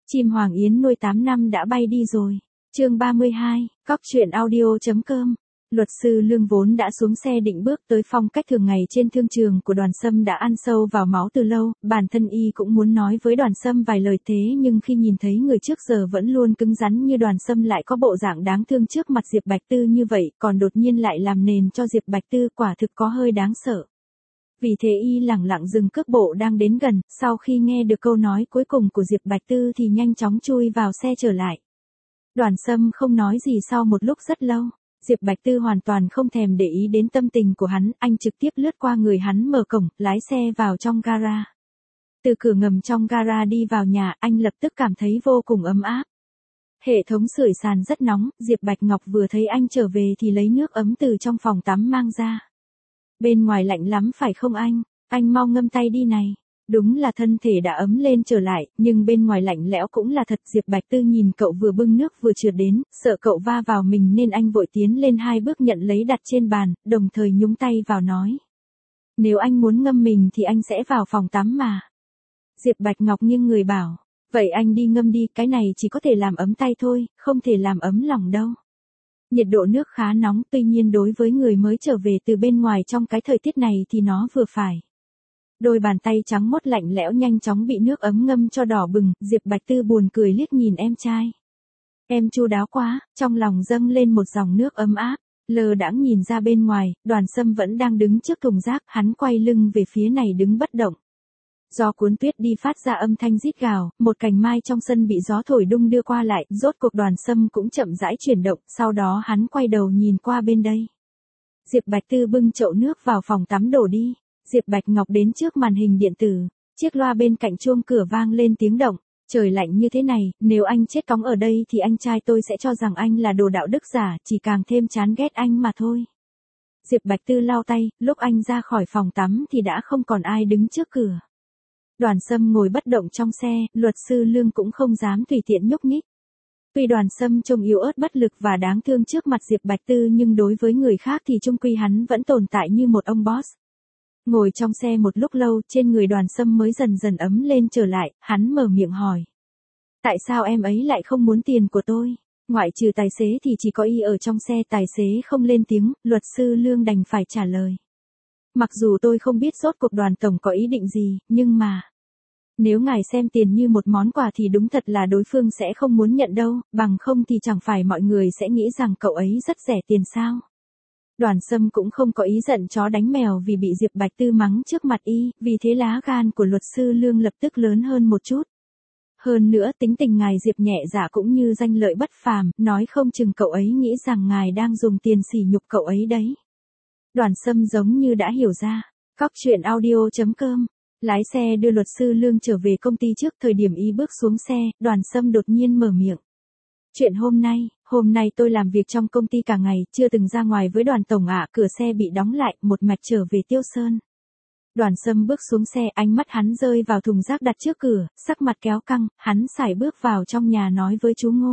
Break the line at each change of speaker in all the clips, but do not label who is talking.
Chim Hoàng Yến nuôi 8 năm đã bay đi rồi. Chương 32, Cóc truyện audio.com. Luật sư Lương vốn đã xuống xe định bước tới phong cách thường ngày trên thương trường của Đoàn Sâm đã ăn sâu vào máu từ lâu, bản thân y cũng muốn nói với Đoàn Sâm vài lời thế nhưng khi nhìn thấy người trước giờ vẫn luôn cứng rắn như Đoàn Sâm lại có bộ dạng đáng thương trước mặt Diệp Bạch Tư như vậy, còn đột nhiên lại làm nền cho Diệp Bạch Tư, quả thực có hơi đáng sợ. Vì thế y lẳng lặng dừng cước bộ đang đến gần, sau khi nghe được câu nói cuối cùng của Diệp Bạch Tư thì nhanh chóng chui vào xe trở lại. Đoàn Sâm không nói gì sau một lúc rất lâu. Diệp Bạch Tư hoàn toàn không thèm để ý đến tâm tình của hắn, anh trực tiếp lướt qua người hắn mở cổng, lái xe vào trong gara. Từ cửa ngầm trong gara đi vào nhà, anh lập tức cảm thấy vô cùng ấm áp. Hệ thống sưởi sàn rất nóng, Diệp Bạch Ngọc vừa thấy anh trở về thì lấy nước ấm từ trong phòng tắm mang ra. Bên ngoài lạnh lắm phải không anh? Anh mau ngâm tay đi này. Đúng là thân thể đã ấm lên trở lại, nhưng bên ngoài lạnh lẽo cũng là thật. Diệp Bạch Tư nhìn cậu vừa bưng nước vừa trượt đến, sợ cậu va vào mình nên anh vội tiến lên 2 bước nhận lấy đặt trên bàn, đồng thời nhúng tay vào nói. Nếu anh muốn ngâm mình thì anh sẽ vào phòng tắm mà. Diệp Bạch Ngọc nghiêng người bảo, vậy anh đi ngâm đi, cái này chỉ có thể làm ấm tay thôi, không thể làm ấm lòng đâu. Nhiệt độ nước khá nóng, tuy nhiên đối với người mới trở về từ bên ngoài trong cái thời tiết này thì nó vừa phải. Đôi bàn tay trắng mốt lạnh lẽo nhanh chóng bị nước ấm ngâm cho đỏ bừng, Diệp Bạch Tư buồn cười liếc nhìn em trai. Em chu đáo quá, trong lòng dâng lên một dòng nước ấm áp, lờ đãng nhìn ra bên ngoài, Đoàn Sâm vẫn đang đứng trước thùng rác, hắn quay lưng về phía này đứng bất động. Gió cuốn tuyết đi phát ra âm thanh rít gào, một cành mai trong sân bị gió thổi đung đưa qua lại, rốt cuộc Đoàn Sâm cũng chậm rãi chuyển động, sau đó hắn quay đầu nhìn qua bên đây. Diệp Bạch Tư bưng chậu nước vào phòng tắm đổ đi. Diệp Bạch Ngọc đến trước màn hình điện tử, chiếc loa bên cạnh chuông cửa vang lên tiếng động, trời lạnh như thế này, nếu anh chết cóng ở đây thì anh trai tôi sẽ cho rằng anh là đồ đạo đức giả, chỉ càng thêm chán ghét anh mà thôi. Diệp Bạch Tư lau tay, lúc anh ra khỏi phòng tắm thì đã không còn ai đứng trước cửa. Đoàn Sâm ngồi bất động trong xe, luật sư Lương cũng không dám tùy tiện nhúc nhích. Tuy Đoàn Sâm trông yếu ớt bất lực và đáng thương trước mặt Diệp Bạch Tư nhưng đối với người khác thì chung quy hắn vẫn tồn tại như một ông boss. Ngồi trong xe một lúc lâu, trên người Đoàn Sâm mới dần dần ấm lên trở lại, hắn mở miệng hỏi. Tại sao em ấy lại không muốn tiền của tôi? Ngoại trừ tài xế thì chỉ có y ở trong xe, tài xế không lên tiếng, luật sư Lương đành phải trả lời. Mặc dù tôi không biết rốt cuộc Đoàn tổng có ý định gì, nhưng mà... Nếu ngài xem tiền như một món quà thì đúng thật là đối phương sẽ không muốn nhận đâu, bằng không thì chẳng phải mọi người sẽ nghĩ rằng cậu ấy rất rẻ tiền sao? Đoàn Sâm cũng không có ý giận chó đánh mèo vì bị Diệp Bạch Tư mắng trước mặt y, vì thế lá gan của luật sư Lương lập tức lớn hơn một chút. Hơn nữa tính tình ngài Diệp nhẹ dạ cũng như danh lợi bất phàm, nói không chừng cậu ấy nghĩ rằng ngài đang dùng tiền sỉ nhục cậu ấy đấy. Đoàn Sâm giống như đã hiểu ra. Cóc truyện audio.com. Lái xe đưa luật sư Lương trở về công ty trước thời điểm y bước xuống xe, Đoàn Sâm đột nhiên mở miệng. Chuyện hôm nay tôi làm việc trong công ty cả ngày, chưa từng ra ngoài với Đoàn tổng ạ, cửa xe bị đóng lại, một mạch trở về Tiêu Sơn. Đoàn Sâm bước xuống xe, ánh mắt hắn rơi vào thùng rác đặt trước cửa, sắc mặt kéo căng, hắn sải bước vào trong nhà nói với chú Ngô.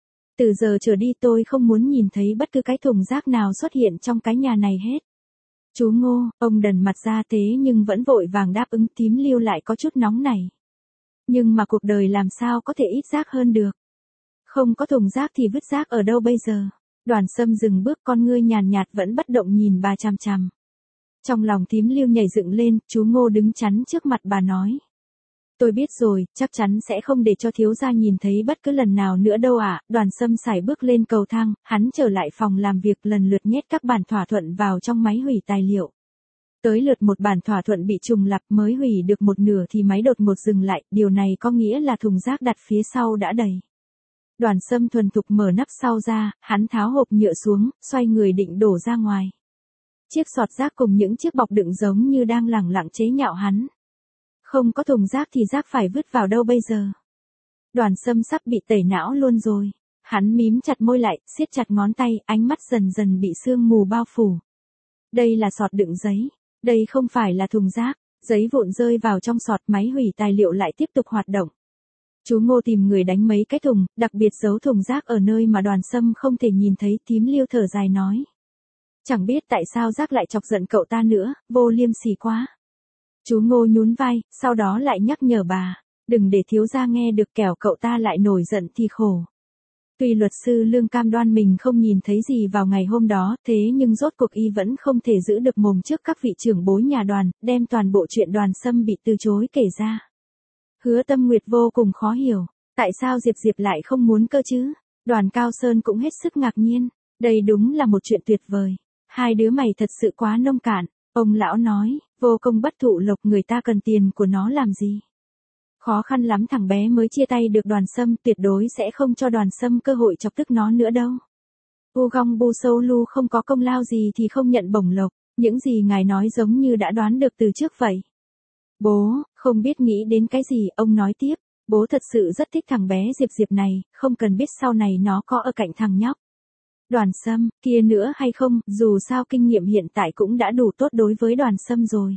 Từ giờ trở đi tôi không muốn nhìn thấy bất cứ cái thùng rác nào xuất hiện trong cái nhà này hết. Chú Ngô, ông đần mặt ra thế nhưng vẫn vội vàng đáp ứng. Tím Lưu lại có chút nóng này. Nhưng mà cuộc đời làm sao có thể ít rác hơn được. Không có thùng rác thì vứt rác ở đâu bây giờ? Đoàn Sâm dừng bước, con ngươi nhàn nhạt vẫn bất động nhìn bà chằm chằm. Trong lòng Tím Lưu nhảy dựng lên, chú Ngô đứng chắn trước mặt bà nói. Tôi biết rồi, chắc chắn sẽ không để cho thiếu gia nhìn thấy bất cứ lần nào nữa đâu ạ. Đoàn Sâm sải bước lên cầu thang, hắn trở lại phòng làm việc lần lượt nhét các bản thỏa thuận vào trong máy hủy tài liệu. Tới lượt một bản thỏa thuận bị trùng lặp, mới hủy được một nửa thì máy đột ngột dừng lại, điều này có nghĩa là thùng rác đặt phía sau đã đầy. Đoàn Sâm thuần thục mở nắp sau ra, hắn tháo hộp nhựa xuống, xoay người định đổ ra ngoài. Chiếc sọt rác cùng những chiếc bọc đựng giống như đang lẳng lặng chế nhạo hắn. Không có thùng rác thì rác phải vứt vào đâu bây giờ? Đoàn Sâm sắp bị tẩy não luôn rồi. Hắn mím chặt môi lại, siết chặt ngón tay, ánh mắt dần dần bị sương mù bao phủ. Đây là sọt đựng giấy. Đây không phải là thùng rác. Giấy vụn rơi vào trong sọt, máy hủy tài liệu lại tiếp tục hoạt động. Chú Ngô tìm người đánh mấy cái thùng, đặc biệt giấu thùng rác ở nơi mà Đoàn Sâm không thể nhìn thấy. Tím Liêu thở dài nói. Chẳng biết tại sao rác lại chọc giận cậu ta nữa, vô liêm sỉ quá. Chú Ngô nhún vai, sau đó lại nhắc nhở bà. Đừng để thiếu gia nghe được kẻo cậu ta lại nổi giận thì khổ. Tuy luật sư Lương cam đoan mình không nhìn thấy gì vào ngày hôm đó, thế nhưng rốt cuộc y vẫn không thể giữ được mồm trước các vị trưởng bối nhà Đoàn, đem toàn bộ chuyện Đoàn Sâm bị từ chối kể ra. Hứa Tâm Nguyệt vô cùng khó hiểu, tại sao Diệp Diệp lại không muốn cơ chứ? Đoàn Cao Sơn cũng hết sức ngạc nhiên, đây đúng là một chuyện tuyệt vời. Hai đứa mày thật sự quá nông cạn, ông lão nói, vô công bất thụ lộc, người ta cần tiền của nó làm gì? Khó khăn lắm thằng bé mới chia tay được Đoàn Sâm, tuyệt đối sẽ không cho Đoàn Sâm cơ hội chọc tức nó nữa đâu. Bu Gong Bu Sâu Lu không có công lao gì thì không nhận bổng lộc, những gì ngài nói giống như đã đoán được từ trước vậy. Bố, không biết nghĩ đến cái gì, ông nói tiếp, bố thật sự rất thích thằng bé Diệp Diệp này, không cần biết sau này nó có ở cạnh thằng nhóc Đoàn Sâm kia nữa hay không, dù sao kinh nghiệm hiện tại cũng đã đủ tốt đối với Đoàn Sâm rồi.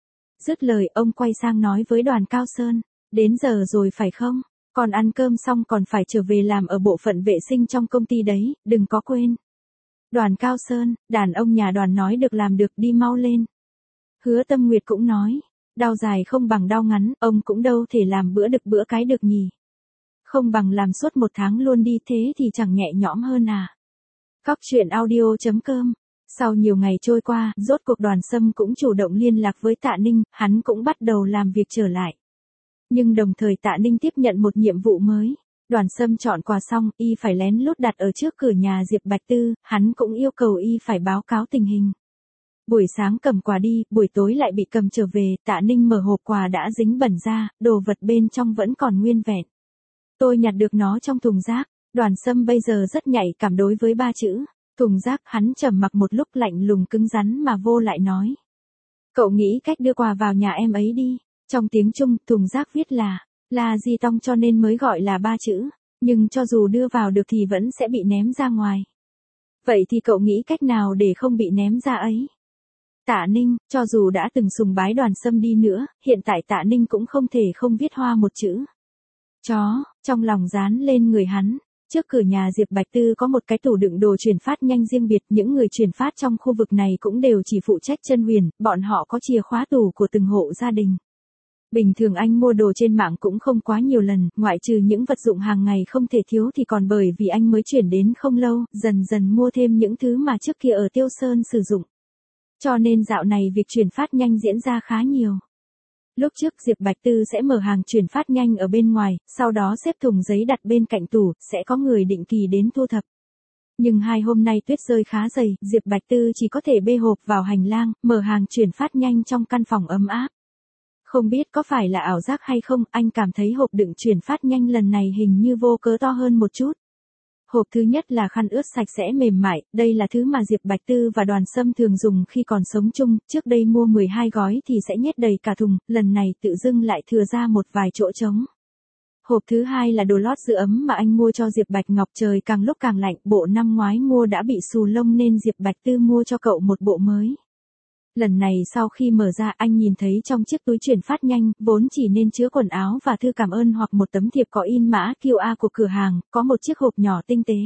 Dứt lời ông quay sang nói với Đoàn Cao Sơn, đến giờ rồi phải không? Còn ăn cơm xong còn phải trở về làm ở bộ phận vệ sinh trong công ty đấy, đừng có quên. Đoàn Cao Sơn, đàn ông nhà Đoàn nói được làm được, đi mau lên. Hứa Tâm Nguyệt cũng nói, đau dài không bằng đau ngắn, ông cũng đâu thể làm bữa đực bữa cái được nhỉ. Không bằng làm suốt 1 tháng luôn đi, thế thì chẳng nhẹ nhõm hơn à. Cóc truyện audio.com. Sau nhiều ngày trôi qua, rốt cuộc Đoàn Sâm cũng chủ động liên lạc với Tạ Ninh, hắn cũng bắt đầu làm việc trở lại. Nhưng đồng thời Tạ Ninh tiếp nhận một nhiệm vụ mới. Đoàn Sâm chọn quà xong, y phải lén lút đặt ở trước cửa nhà Diệp Bạch Tư, hắn cũng yêu cầu y phải báo cáo tình hình. Buổi sáng cầm quà đi, buổi tối lại bị cầm trở về, Tạ Ninh mở hộp quà đã dính bẩn ra, đồ vật bên trong vẫn còn nguyên vẹn. Tôi nhặt được nó trong thùng rác. Đoàn Sâm bây giờ rất nhạy cảm đối với 3 chữ thùng rác, hắn trầm mặc một lúc lạnh lùng cứng rắn mà vô lại nói. Cậu nghĩ cách đưa quà vào nhà em ấy đi. Trong tiếng Trung, thùng rác viết là Di Tông cho nên mới gọi là 3 chữ, nhưng cho dù đưa vào được thì vẫn sẽ bị ném ra ngoài. Vậy thì cậu nghĩ cách nào để không bị ném ra ấy? Tạ Ninh, cho dù đã từng sùng bái Đoàn Sâm đi nữa, hiện tại Tạ Ninh cũng không thể không viết hoa một chữ chó trong lòng dán lên người hắn. Trước cửa nhà Diệp Bạch Tư có một cái tủ đựng đồ chuyển phát nhanh riêng biệt, những người chuyển phát trong khu vực này cũng đều chỉ phụ trách chân huyền, bọn họ có chìa khóa tủ của từng hộ gia đình. Bình thường anh mua đồ trên mạng cũng không quá nhiều lần, ngoại trừ những vật dụng hàng ngày không thể thiếu thì còn bởi vì anh mới chuyển đến không lâu, dần dần mua thêm những thứ mà trước kia ở Tiêu Sơn sử dụng. Cho nên dạo này việc chuyển phát nhanh diễn ra khá nhiều. Lúc trước Diệp Bạch Tư sẽ mở hàng chuyển phát nhanh ở bên ngoài, sau đó xếp thùng giấy đặt bên cạnh tủ, sẽ có người định kỳ đến thu thập. Nhưng 2 hôm nay tuyết rơi khá dày, Diệp Bạch Tư chỉ có thể bê hộp vào hành lang, mở hàng chuyển phát nhanh trong căn phòng ấm áp. Không biết có phải là ảo giác hay không, anh cảm thấy hộp đựng chuyển phát nhanh lần này hình như vô cớ to hơn một chút. Hộp thứ nhất là khăn ướt sạch sẽ mềm mại, đây là thứ mà Diệp Bạch Tư và Đoàn Sâm thường dùng khi còn sống chung, trước đây mua 12 gói thì sẽ nhét đầy cả thùng, lần này tự dưng lại thừa ra một vài chỗ trống. Hộp thứ hai là đồ lót giữ ấm mà anh mua cho Diệp Bạch Ngọc, trời càng lúc càng lạnh, bộ năm ngoái mua đã bị xù lông nên Diệp Bạch Tư mua cho cậu một bộ mới. Lần này sau khi mở ra anh nhìn thấy trong chiếc túi chuyển phát nhanh, vốn chỉ nên chứa quần áo và thư cảm ơn hoặc một tấm thiệp có in mã QR của cửa hàng, có một chiếc hộp nhỏ tinh tế.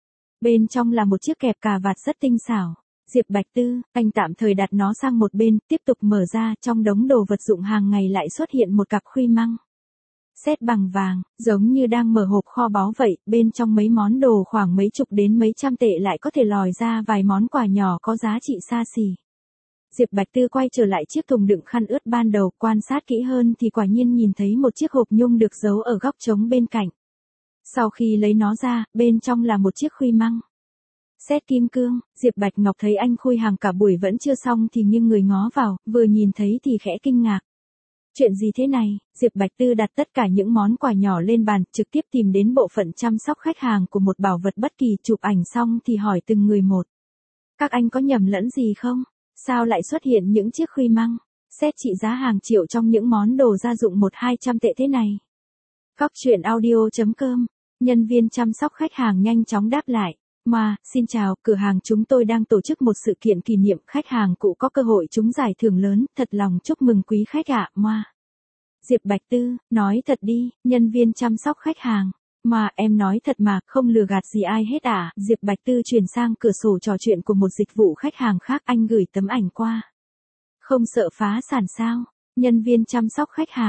Bên trong là một chiếc kẹp cà vạt rất tinh xảo. Diệp Bạch Tư, anh tạm thời đặt nó sang một bên, tiếp tục mở ra, trong đống đồ vật dụng hàng ngày lại xuất hiện một cặp khuy măng. Sét bằng vàng, giống như đang mở hộp kho báu vậy, bên trong mấy món đồ khoảng mấy chục đến mấy trăm tệ lại có thể lòi ra vài món quà nhỏ có giá trị xa xỉ. Diệp Bạch Tư quay trở lại chiếc thùng đựng khăn ướt ban đầu, quan sát kỹ hơn thì quả nhiên nhìn thấy một chiếc hộp nhung được giấu ở góc trống bên cạnh. Sau khi lấy nó ra, bên trong là một chiếc khuy măng. Sét kim cương, Diệp Bạch Ngọc thấy anh khui hàng cả buổi vẫn chưa xong thì nghiêng người ngó vào, vừa nhìn thấy thì khẽ kinh ngạc. Chuyện gì thế này? Diệp Bạch Tư đặt tất cả những món quà nhỏ lên bàn, trực tiếp tìm đến bộ phận chăm sóc khách hàng của một bảo vật bất kỳ, chụp ảnh xong thì hỏi từng người một. Các anh có nhầm lẫn gì không? Sao lại xuất hiện những chiếc khuy măng, xét trị giá hàng triệu trong những món đồ gia dụng 100-200 tệ thế này? Cóc truyện audio.com, nhân viên chăm sóc khách hàng nhanh chóng đáp lại. Mà, xin chào, cửa hàng chúng tôi đang tổ chức một sự kiện kỷ niệm, khách hàng cũ có cơ hội trúng giải thưởng lớn, thật lòng chúc mừng quý khách ạ, Mà. Diệp Bạch Tư, nói thật đi, nhân viên chăm sóc khách hàng. Mà, em nói thật mà, không lừa gạt gì ai hết à? Diệp Bạch Tư chuyển sang cửa sổ trò chuyện của một dịch vụ khách hàng khác, anh gửi tấm ảnh qua. Không sợ phá sản sao? Nhân viên chăm sóc khách hàng.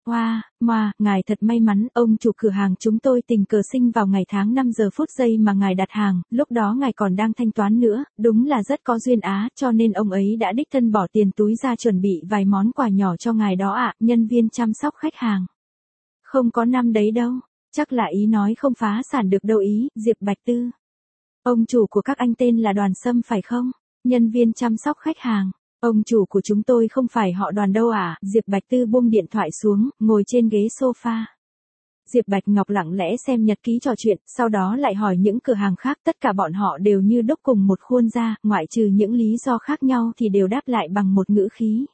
Ngài thật may mắn, ông chủ cửa hàng chúng tôi tình cờ sinh vào ngày tháng 5 giờ phút giây mà ngài đặt hàng, lúc đó ngài còn đang thanh toán nữa, đúng là rất có duyên á, cho nên ông ấy đã đích thân bỏ tiền túi ra chuẩn bị vài món quà nhỏ cho ngài đó ạ, nhân viên chăm sóc khách hàng. Không có năm đấy đâu, chắc là ý nói không phá sản được đâu ý, Diệp Bạch Tư. Ông chủ của các anh tên là Đoàn Sâm phải không? Nhân viên chăm sóc khách hàng. Ông chủ của chúng tôi không phải họ Đoàn đâu à? Diệp Bạch Tư buông điện thoại xuống, ngồi trên ghế sofa. Diệp Bạch Ngọc lặng lẽ xem nhật ký trò chuyện, sau đó lại hỏi những cửa hàng khác, tất cả bọn họ đều như đúc cùng một khuôn ra, ngoại trừ những lý do khác nhau thì đều đáp lại bằng một ngữ khí.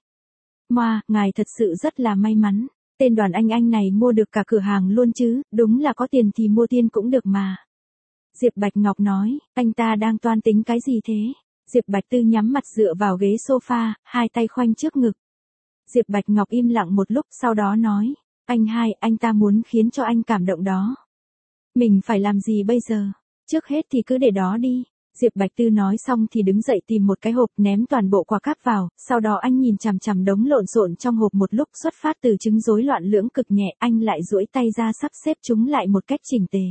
Ngài thật sự rất là may mắn. Tên Đoàn anh này mua được cả cửa hàng luôn chứ, đúng là có tiền thì mua tiên cũng được mà. Diệp Bạch Ngọc nói, anh ta đang toan tính cái gì thế? Diệp Bạch Tư nhắm mặt dựa vào ghế sofa, hai tay khoanh trước ngực. Diệp Bạch Ngọc im lặng một lúc, sau đó nói, anh ta muốn khiến cho anh cảm động đó. Mình phải làm gì bây giờ? Trước hết thì cứ để đó đi. Diệp Bạch Tư nói xong thì đứng dậy tìm một cái hộp ném toàn bộ quà cáp vào, sau đó anh nhìn chằm chằm đống lộn xộn trong hộp một lúc, xuất phát từ chứng rối loạn lưỡng cực nhẹ, anh lại duỗi tay ra sắp xếp chúng lại một cách chỉnh tề.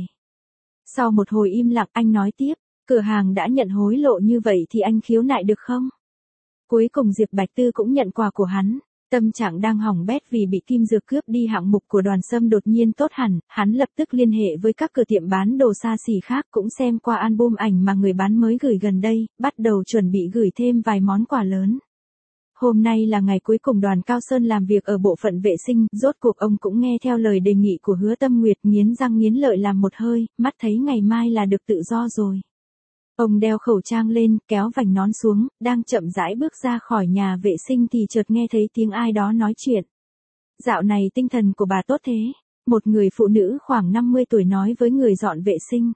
Sau một hồi im lặng anh nói tiếp, cửa hàng đã nhận hối lộ như vậy thì anh khiếu nại được không? Cuối cùng Diệp Bạch Tư cũng nhận quà của hắn. Tâm trạng đang hỏng bét vì bị Kim Dược cướp đi hạng mục của Đoàn Sâm đột nhiên tốt hẳn, hắn lập tức liên hệ với các cửa tiệm bán đồ xa xỉ khác cũng xem qua album ảnh mà người bán mới gửi gần đây, bắt đầu chuẩn bị gửi thêm vài món quà lớn. Hôm nay là ngày cuối cùng Đoàn Cao Sơn làm việc ở bộ phận vệ sinh, rốt cuộc ông cũng nghe theo lời đề nghị của Hứa Tâm Nguyệt, nghiến răng nghiến lợi làm một hơi, mắt thấy ngày mai là được tự do rồi. Ông đeo khẩu trang lên, kéo vành nón xuống, đang chậm rãi bước ra khỏi nhà vệ sinh thì chợt nghe thấy tiếng ai đó nói chuyện. Dạo này tinh thần của bà tốt thế, một người phụ nữ khoảng 50 tuổi nói với người dọn vệ sinh.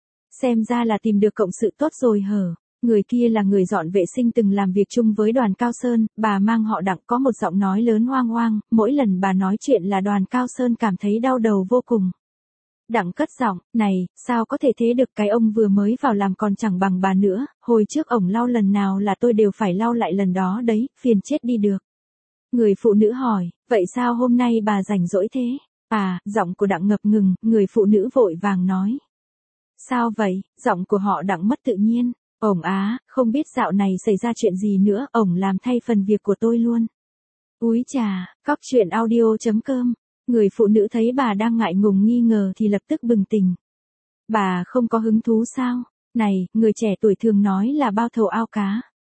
Xem ra là tìm được cộng sự tốt rồi hở. Người kia là người dọn vệ sinh từng làm việc chung với Đoàn Cao Sơn, bà mang họ Đặng, có một giọng nói lớn hoang hoang, mỗi lần bà nói chuyện là Đoàn Cao Sơn cảm thấy đau đầu vô cùng. Đặng cất giọng, này, sao có thể thế được, cái ông vừa mới vào làm còn chẳng bằng bà nữa, hồi trước ổng lau lần nào là tôi đều phải lau lại lần đó đấy, phiền chết đi được. Người phụ nữ hỏi, vậy sao hôm nay bà rảnh rỗi thế? Giọng của Đặng ngập ngừng, người phụ nữ vội vàng nói. Sao vậy, giọng của họ Đặng mất tự nhiên, ổng không biết dạo này xảy ra chuyện gì nữa, ổng làm thay phần việc của tôi luôn. Úi chà, coctruyện.audio.com. Người phụ nữ thấy bà đang ngại ngùng nghi ngờ thì lập tức bừng tỉnh. Bà không có hứng thú sao? Này, người trẻ tuổi thường nói là bao thầu ao cá.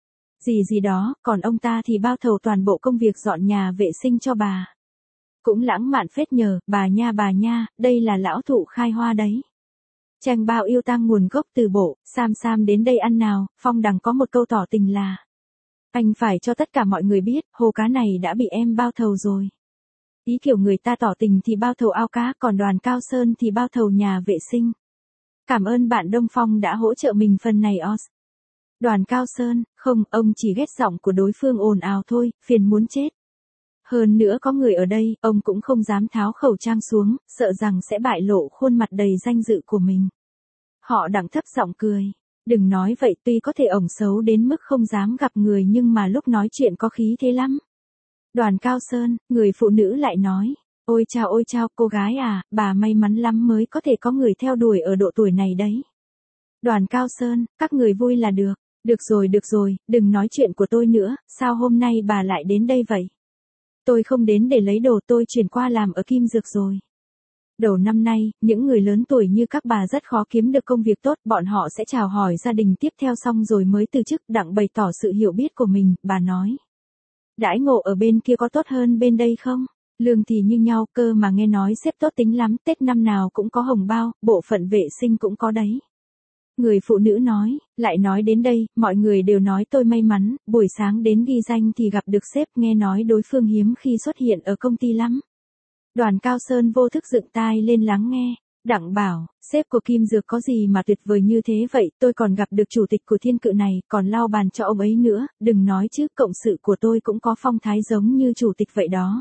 Gì đó, còn ông ta thì bao thầu toàn bộ công việc dọn nhà vệ sinh cho bà. Cũng lãng mạn phết nhờ, bà nha, đây là lão thụ khai hoa đấy. Tranh bao yêu tang nguồn gốc từ bộ, Sam đến đây ăn nào, Phong Đằng có một câu tỏ tình là. Anh phải cho tất cả mọi người biết, hồ cá này đã bị em bao thầu rồi. Ý kiểu người ta tỏ tình thì bao thầu ao cá, còn Đoàn Cao Sơn thì bao thầu nhà vệ sinh. Cảm ơn bạn Đông Phong đã hỗ trợ mình phần này os. Đoàn Cao Sơn, không, ông chỉ ghét giọng của đối phương ồn ào thôi, phiền muốn chết. Hơn nữa có người ở đây, ông cũng không dám tháo khẩu trang xuống, sợ rằng sẽ bại lộ khuôn mặt đầy danh dự của mình. Họ Đặng thấp giọng cười. Đừng nói vậy, tuy có thể ổng xấu đến mức không dám gặp người nhưng mà lúc nói chuyện có khí thế lắm. Đoàn Cao Sơn, người phụ nữ lại nói, ôi chao cô gái bà may mắn lắm mới có thể có người theo đuổi ở độ tuổi này đấy. Đoàn Cao Sơn, các người vui là được. Được rồi, đừng nói chuyện của tôi nữa, sao hôm nay bà lại đến đây vậy? Tôi không đến để lấy đồ, tôi chuyển qua làm ở Kim Dược rồi. Đầu năm nay, những người lớn tuổi như các bà rất khó kiếm được công việc tốt, bọn họ sẽ chào hỏi gia đình tiếp theo xong rồi mới từ chức. Đặng bày tỏ sự hiểu biết của mình, bà nói. Đãi ngộ ở bên kia có tốt hơn bên đây không? Lương thì như nhau, cơ mà nghe nói sếp tốt tính lắm, Tết năm nào cũng có hồng bao, bộ phận vệ sinh cũng có đấy. Người phụ nữ nói, lại nói đến đây, mọi người đều nói tôi may mắn, buổi sáng đến ghi danh thì gặp được sếp, nghe nói đối phương hiếm khi xuất hiện ở công ty lắm. Đoàn Cao Sơn vô thức dựng tai lên lắng nghe. Đặng bảo, sếp của Kim Dược có gì mà tuyệt vời như thế vậy, tôi còn gặp được chủ tịch của Thiên Cự này, còn lau bàn cho ông ấy nữa, đừng nói chứ, cộng sự của tôi cũng có phong thái giống như chủ tịch vậy đó.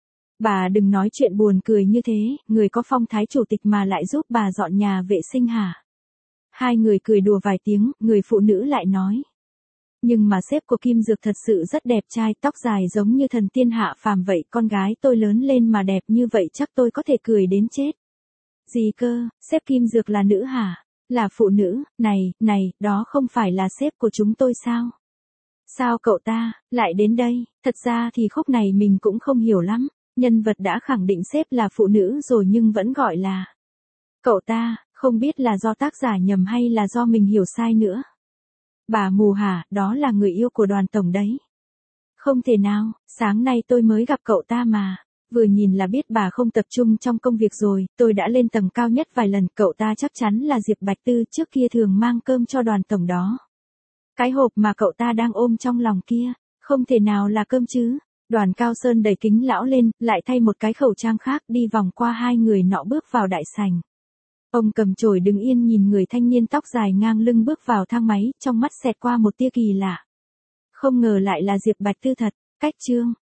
Bà đừng nói chuyện buồn cười như thế, người có phong thái chủ tịch mà lại giúp bà dọn nhà vệ sinh hả? Hai người cười đùa vài tiếng, người phụ nữ lại nói. Nhưng mà sếp của Kim Dược thật sự rất đẹp trai, tóc dài giống như thần tiên hạ phàm vậy, con gái tôi lớn lên mà đẹp như vậy chắc tôi có thể cười đến chết. Gì cơ, sếp Kim Dược là nữ hả? Là phụ nữ, này, đó không phải là sếp của chúng tôi sao? Sao cậu ta lại đến đây? Thật ra thì khúc này mình cũng không hiểu lắm, nhân vật đã khẳng định sếp là phụ nữ rồi nhưng vẫn gọi là cậu ta, không biết là do tác giả nhầm hay là do mình hiểu sai nữa. Bà mù hả, đó là người yêu của Đoàn tổng đấy. Không thể nào, sáng nay tôi mới gặp cậu ta mà. Vừa nhìn là biết bà không tập trung trong công việc rồi, tôi đã lên tầng cao nhất vài lần, cậu ta chắc chắn là Diệp Bạch Tư trước kia thường mang cơm cho Đoàn tổng đó. Cái hộp mà cậu ta đang ôm trong lòng kia, không thể nào là cơm chứ. Đoàn Cao Sơn đẩy kính lão lên, lại thay một cái khẩu trang khác, đi vòng qua hai người nọ bước vào đại sảnh. Ông cầm chổi đứng yên nhìn người thanh niên tóc dài ngang lưng bước vào thang máy, trong mắt xẹt qua một tia kỳ lạ. Không ngờ lại là Diệp Bạch Tư thật, cách chương.